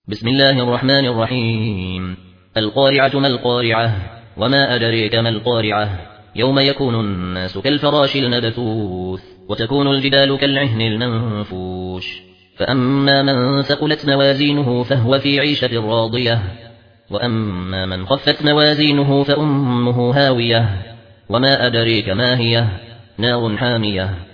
بسم الله الرحمن الرحيم. القارعة ما القارعة وما أدريك ما القارعة يوم يكون الناس كالفراش المبثوث وتكون الجبال كالعهن المنفوش فأما من ثقلت موازينه فهو في عيشة راضية وأما من خفت موازينه فأمه هاوية وما أدريك ما هي نار حامية